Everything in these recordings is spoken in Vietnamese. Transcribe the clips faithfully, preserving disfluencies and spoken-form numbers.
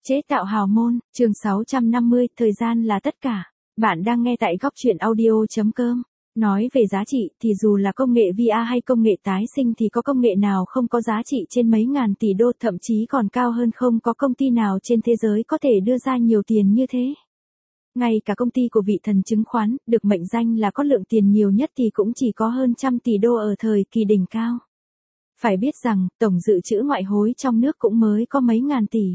Chế tạo hào môn, chương sáu trăm năm mươi, thời gian là tất cả. Bạn đang nghe tại góc truyện audio chấm com. Nói về giá trị thì dù là công nghệ vê rờ hay công nghệ tái sinh thì có công nghệ nào không có giá trị trên mấy ngàn tỷ đô, thậm chí còn cao hơn, không có công ty nào trên thế giới có thể đưa ra nhiều tiền như thế. Ngay cả công ty của vị thần chứng khoán, được mệnh danh là có lượng tiền nhiều nhất thì cũng chỉ có hơn trăm tỷ đô ở thời kỳ đỉnh cao. Phải biết rằng, tổng dự trữ ngoại hối trong nước cũng mới có mấy ngàn tỷ.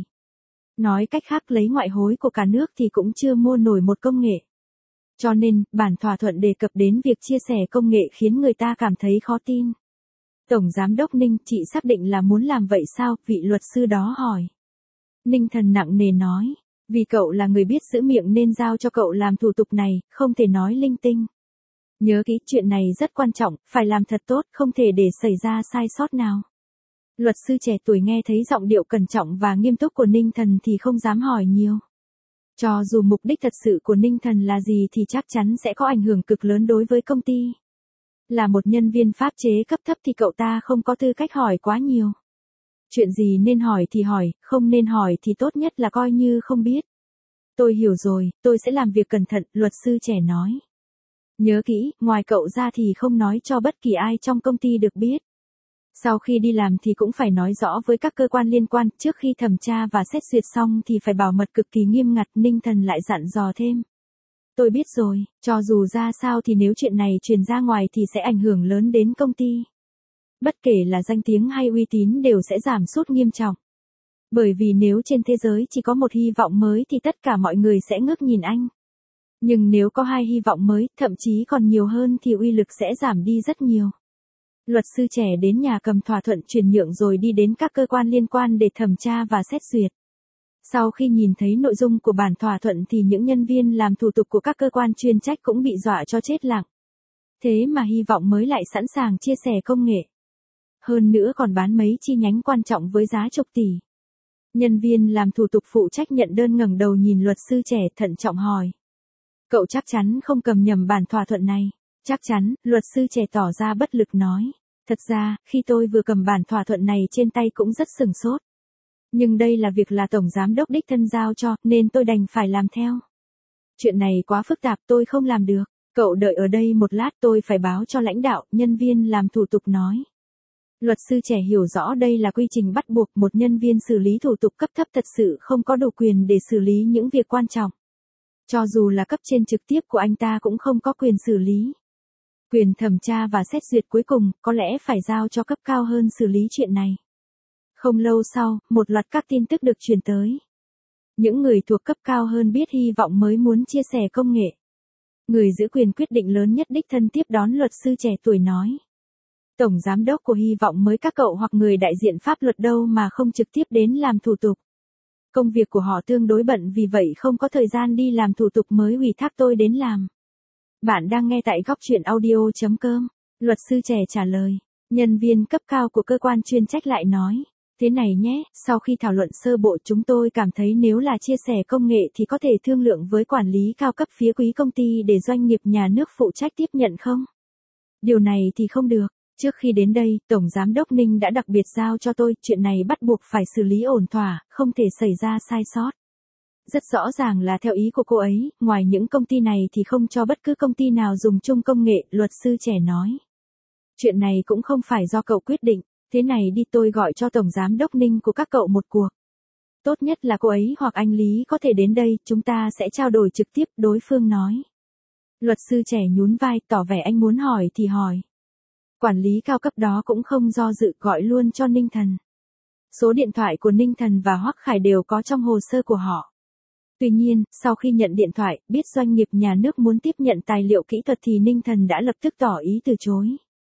Nói cách khác, lấy ngoại hối của cả nước thì cũng chưa mua nổi một công nghệ. Cho nên, bản thỏa thuận đề cập đến việc chia sẻ công nghệ khiến người ta cảm thấy khó tin. Tổng Giám đốc Ninh, chị xác định là muốn làm vậy sao? Vị luật sư đó hỏi. Ninh Thần nặng nề nói, vì cậu là người biết giữ miệng nên giao cho cậu làm thủ tục này, không thể nói linh tinh. Nhớ kỹ, chuyện này rất quan trọng, phải làm thật tốt, không thể để xảy ra sai sót nào. Luật sư trẻ tuổi nghe thấy giọng điệu cẩn trọng và nghiêm túc của Ninh Thần thì không dám hỏi nhiều. Cho dù mục đích thật sự của Ninh Thần là gì thì chắc chắn sẽ có ảnh hưởng cực lớn đối với công ty. Là một nhân viên pháp chế cấp thấp thì cậu ta không có tư cách hỏi quá nhiều. Chuyện gì nên hỏi thì hỏi, không nên hỏi thì tốt nhất là coi như không biết. Tôi hiểu rồi, tôi sẽ làm việc cẩn thận, luật sư trẻ nói. Nhớ kỹ, ngoài cậu ra thì không nói cho bất kỳ ai trong công ty được biết. Sau khi đi làm thì cũng phải nói rõ với các cơ quan liên quan, trước khi thẩm tra và xét duyệt xong thì phải bảo mật cực kỳ nghiêm ngặt, Ninh Thần lại dặn dò thêm. Tôi biết rồi, cho dù ra sao thì nếu chuyện này truyền ra ngoài thì sẽ ảnh hưởng lớn đến công ty. Bất kể là danh tiếng hay uy tín đều sẽ giảm sút nghiêm trọng. Bởi vì nếu trên thế giới chỉ có một hy vọng mới thì tất cả mọi người sẽ ngước nhìn anh. Nhưng nếu có hai hy vọng mới, thậm chí còn nhiều hơn thì uy lực sẽ giảm đi rất nhiều. Luật sư trẻ đến nhà cầm thỏa thuận chuyển nhượng rồi đi đến các cơ quan liên quan để thẩm tra và xét duyệt. Sau khi nhìn thấy nội dung của bản thỏa thuận thì những nhân viên làm thủ tục của các cơ quan chuyên trách cũng bị dọa cho chết lặng. Thế mà hy vọng mới lại sẵn sàng chia sẻ công nghệ. Hơn nữa còn bán mấy chi nhánh quan trọng với giá chục tỷ. Nhân viên làm thủ tục phụ trách nhận đơn ngẩng đầu nhìn luật sư trẻ thận trọng hỏi. Cậu chắc chắn không cầm nhầm bản thỏa thuận này. Chắc chắn, luật sư trẻ tỏ ra bất lực nói. Thật ra, khi tôi vừa cầm bản thỏa thuận này trên tay cũng rất sửng sốt. Nhưng đây là việc là Tổng Giám đốc đích thân giao cho, nên tôi đành phải làm theo. Chuyện này quá phức tạp, tôi không làm được. Cậu đợi ở đây một lát, tôi phải báo cho lãnh đạo, nhân viên làm thủ tục nói. Luật sư trẻ hiểu rõ đây là quy trình bắt buộc, một nhân viên xử lý thủ tục cấp thấp thật sự không có đủ quyền để xử lý những việc quan trọng. Cho dù là cấp trên trực tiếp của anh ta cũng không có quyền xử lý. Quyền thẩm tra và xét duyệt cuối cùng, có lẽ phải giao cho cấp cao hơn xử lý chuyện này. Không lâu sau, một loạt các tin tức được truyền tới. Những người thuộc cấp cao hơn biết hy vọng mới muốn chia sẻ công nghệ. Người giữ quyền quyết định lớn nhất đích thân tiếp đón luật sư trẻ tuổi nói. Tổng giám đốc của hy vọng mới các cậu hoặc người đại diện pháp luật đâu mà không trực tiếp đến làm thủ tục. Công việc của họ tương đối bận vì vậy không có thời gian đi làm thủ tục mới ủy thác tôi đến làm. Bạn đang nghe tại góc truyện audio chấm com. Luật sư trẻ trả lời. Nhân viên cấp cao của cơ quan chuyên trách lại nói. Thế này nhé, sau khi thảo luận sơ bộ chúng tôi cảm thấy nếu là chia sẻ công nghệ thì có thể thương lượng với quản lý cao cấp phía quý công ty để doanh nghiệp nhà nước phụ trách tiếp nhận không? Điều này thì không được. Trước khi đến đây, Tổng Giám đốc Ninh đã đặc biệt giao cho tôi, chuyện này bắt buộc phải xử lý ổn thỏa, không thể xảy ra sai sót. Rất rõ ràng là theo ý của cô ấy, ngoài những công ty này thì không cho bất cứ công ty nào dùng chung công nghệ, luật sư trẻ nói. Chuyện này cũng không phải do cậu quyết định, thế này đi, tôi gọi cho Tổng Giám đốc Ninh của các cậu một cuộc. Tốt nhất là cô ấy hoặc anh Lý có thể đến đây, chúng ta sẽ trao đổi trực tiếp, đối phương nói. Luật sư trẻ nhún vai, tỏ vẻ anh muốn hỏi thì hỏi. Quản lý cao cấp đó cũng không do dự, gọi luôn cho Ninh Thần. Số điện thoại của Ninh Thần và Hoắc Khải đều có trong hồ sơ của họ. Tuy nhiên, sau khi nhận điện thoại, biết doanh nghiệp nhà nước muốn tiếp nhận tài liệu kỹ thuật thì Ninh Thần đã lập tức tỏ ý từ chối.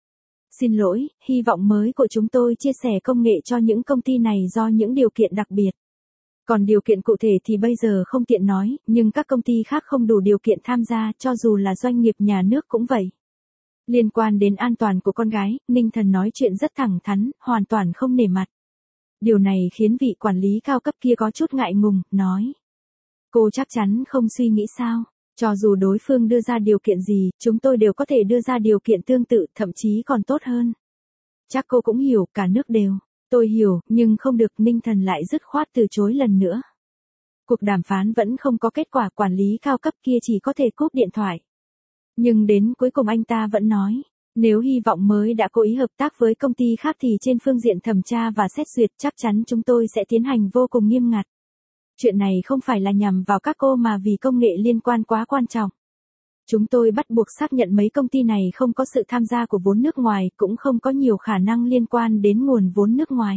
Xin lỗi, hy vọng mới của chúng tôi chia sẻ công nghệ cho những công ty này do những điều kiện đặc biệt. Còn điều kiện cụ thể thì bây giờ không tiện nói, nhưng các công ty khác không đủ điều kiện tham gia, cho dù là doanh nghiệp nhà nước cũng vậy. Liên quan đến an toàn của con gái, Ninh Thần nói chuyện rất thẳng thắn, hoàn toàn không nể mặt. Điều này khiến vị quản lý cao cấp kia có chút ngại ngùng, nói. Cô chắc chắn không suy nghĩ sao, cho dù đối phương đưa ra điều kiện gì, chúng tôi đều có thể đưa ra điều kiện tương tự, thậm chí còn tốt hơn. Chắc cô cũng hiểu, cả nước đều. Tôi hiểu, nhưng không được, Ninh Thần lại dứt khoát từ chối lần nữa. Cuộc đàm phán vẫn không có kết quả, quản lý cao cấp kia chỉ có thể cúp điện thoại. Nhưng đến cuối cùng anh ta vẫn nói, nếu hy vọng mới đã cố ý hợp tác với công ty khác thì trên phương diện thẩm tra và xét duyệt chắc chắn chúng tôi sẽ tiến hành vô cùng nghiêm ngặt. Chuyện này không phải là nhằm vào các cô mà vì công nghệ liên quan quá quan trọng. Chúng tôi bắt buộc xác nhận mấy công ty này không có sự tham gia của vốn nước ngoài, cũng không có nhiều khả năng liên quan đến nguồn vốn nước ngoài.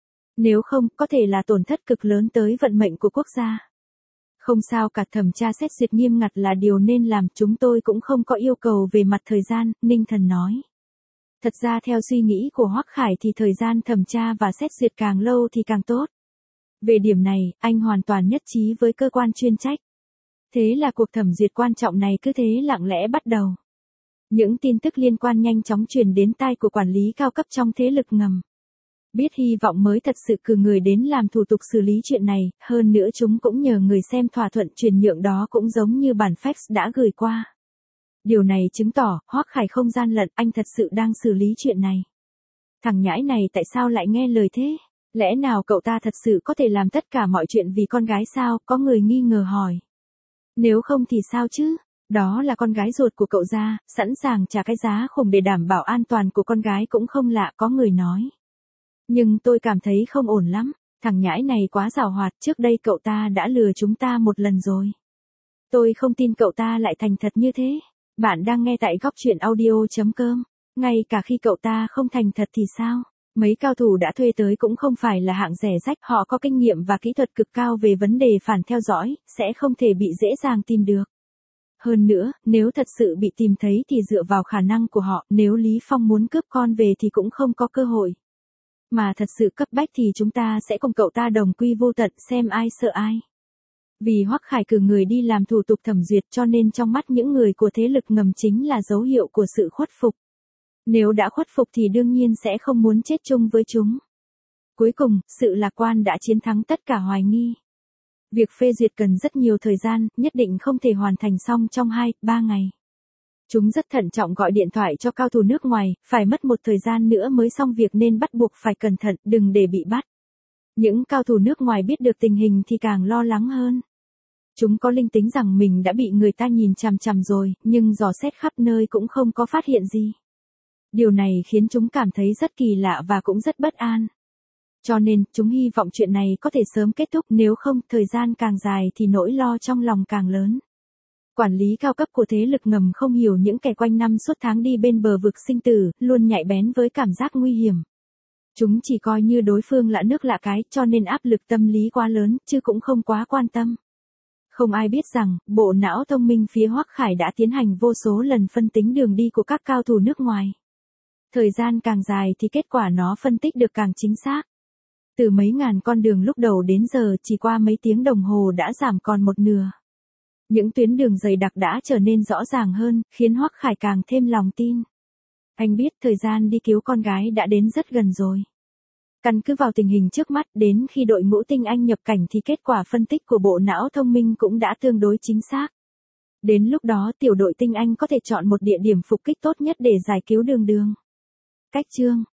Nếu không, có thể là tổn thất cực lớn tới vận mệnh của quốc gia. Không sao cả, thẩm tra xét duyệt nghiêm ngặt là điều nên làm, chúng tôi cũng không có yêu cầu về mặt thời gian, Ninh Thần nói. Thật ra theo suy nghĩ của Hoắc Khải thì thời gian thẩm tra và xét duyệt càng lâu thì càng tốt. Về điểm này, anh hoàn toàn nhất trí với cơ quan chuyên trách. Thế là cuộc thẩm duyệt quan trọng này cứ thế lặng lẽ bắt đầu. Những tin tức liên quan nhanh chóng truyền đến tai của quản lý cao cấp trong thế lực ngầm. Biết hy vọng mới thật sự cử người đến làm thủ tục xử lý chuyện này, hơn nữa chúng cũng nhờ người xem thỏa thuận chuyển nhượng đó cũng giống như bản fax đã gửi qua. Điều này chứng tỏ, Hoắc Khải không gian lận, anh thật sự đang xử lý chuyện này. Thằng nhãi này tại sao lại nghe lời thế? Lẽ nào cậu ta thật sự có thể làm tất cả mọi chuyện vì con gái sao? Có người nghi ngờ hỏi. Nếu không thì sao chứ? Đó là con gái ruột của cậu ra, sẵn sàng trả cái giá khủng để đảm bảo an toàn của con gái cũng không lạ, có người nói. Nhưng tôi cảm thấy không ổn lắm, thằng nhãi này quá giàu hoạt, trước đây cậu ta đã lừa chúng ta một lần rồi. Tôi không tin cậu ta lại thành thật như thế. Bạn đang nghe tại góc truyện audio chấm com. Ngay cả khi cậu ta không thành thật thì sao? Mấy cao thủ đã thuê tới cũng không phải là hạng rẻ rách, họ có kinh nghiệm và kỹ thuật cực cao về vấn đề phản theo dõi, sẽ không thể bị dễ dàng tìm được. Hơn nữa, nếu thật sự bị tìm thấy thì dựa vào khả năng của họ, nếu Lý Phong muốn cướp con về thì cũng không có cơ hội. Mà thật sự cấp bách thì chúng ta sẽ cùng cậu ta đồng quy vô tận, xem ai sợ ai. Vì Hoắc Khải cử người đi làm thủ tục thẩm duyệt cho nên trong mắt những người của thế lực ngầm chính là dấu hiệu của sự khuất phục. Nếu đã khuất phục thì đương nhiên sẽ không muốn chết chung với chúng. Cuối cùng, sự lạc quan đã chiến thắng tất cả hoài nghi. Việc phê duyệt cần rất nhiều thời gian, nhất định không thể hoàn thành xong trong hai ba ngày. Chúng rất thận trọng gọi điện thoại cho cao thủ nước ngoài, phải mất một thời gian nữa mới xong việc nên bắt buộc phải cẩn thận, đừng để bị bắt. Những cao thủ nước ngoài biết được tình hình thì càng lo lắng hơn. Chúng có linh tính rằng mình đã bị người ta nhìn chằm chằm rồi, nhưng dò xét khắp nơi cũng không có phát hiện gì. Điều này khiến chúng cảm thấy rất kỳ lạ và cũng rất bất an. Cho nên, chúng hy vọng chuyện này có thể sớm kết thúc, nếu không, thời gian càng dài thì nỗi lo trong lòng càng lớn. Quản lý cao cấp của thế lực ngầm không hiểu những kẻ quanh năm suốt tháng đi bên bờ vực sinh tử, luôn nhạy bén với cảm giác nguy hiểm. Chúng chỉ coi như đối phương lạ nước lạ cái, cho nên áp lực tâm lý quá lớn, chứ cũng không quá quan tâm. Không ai biết rằng, bộ não thông minh phía Hoắc Khải đã tiến hành vô số lần phân tính đường đi của các cao thủ nước ngoài. Thời gian càng dài thì kết quả nó phân tích được càng chính xác. Từ mấy ngàn con đường lúc đầu đến giờ chỉ qua mấy tiếng đồng hồ đã giảm còn một nửa. Những tuyến đường dày đặc đã trở nên rõ ràng hơn, khiến Hoắc Khải càng thêm lòng tin. Anh biết thời gian đi cứu con gái đã đến rất gần rồi. Căn cứ vào tình hình trước mắt, đến khi đội ngũ tinh anh nhập cảnh thì kết quả phân tích của bộ não thông minh cũng đã tương đối chính xác. Đến lúc đó tiểu đội tinh anh có thể chọn một địa điểm phục kích tốt nhất để giải cứu Đường Đường. Cách chương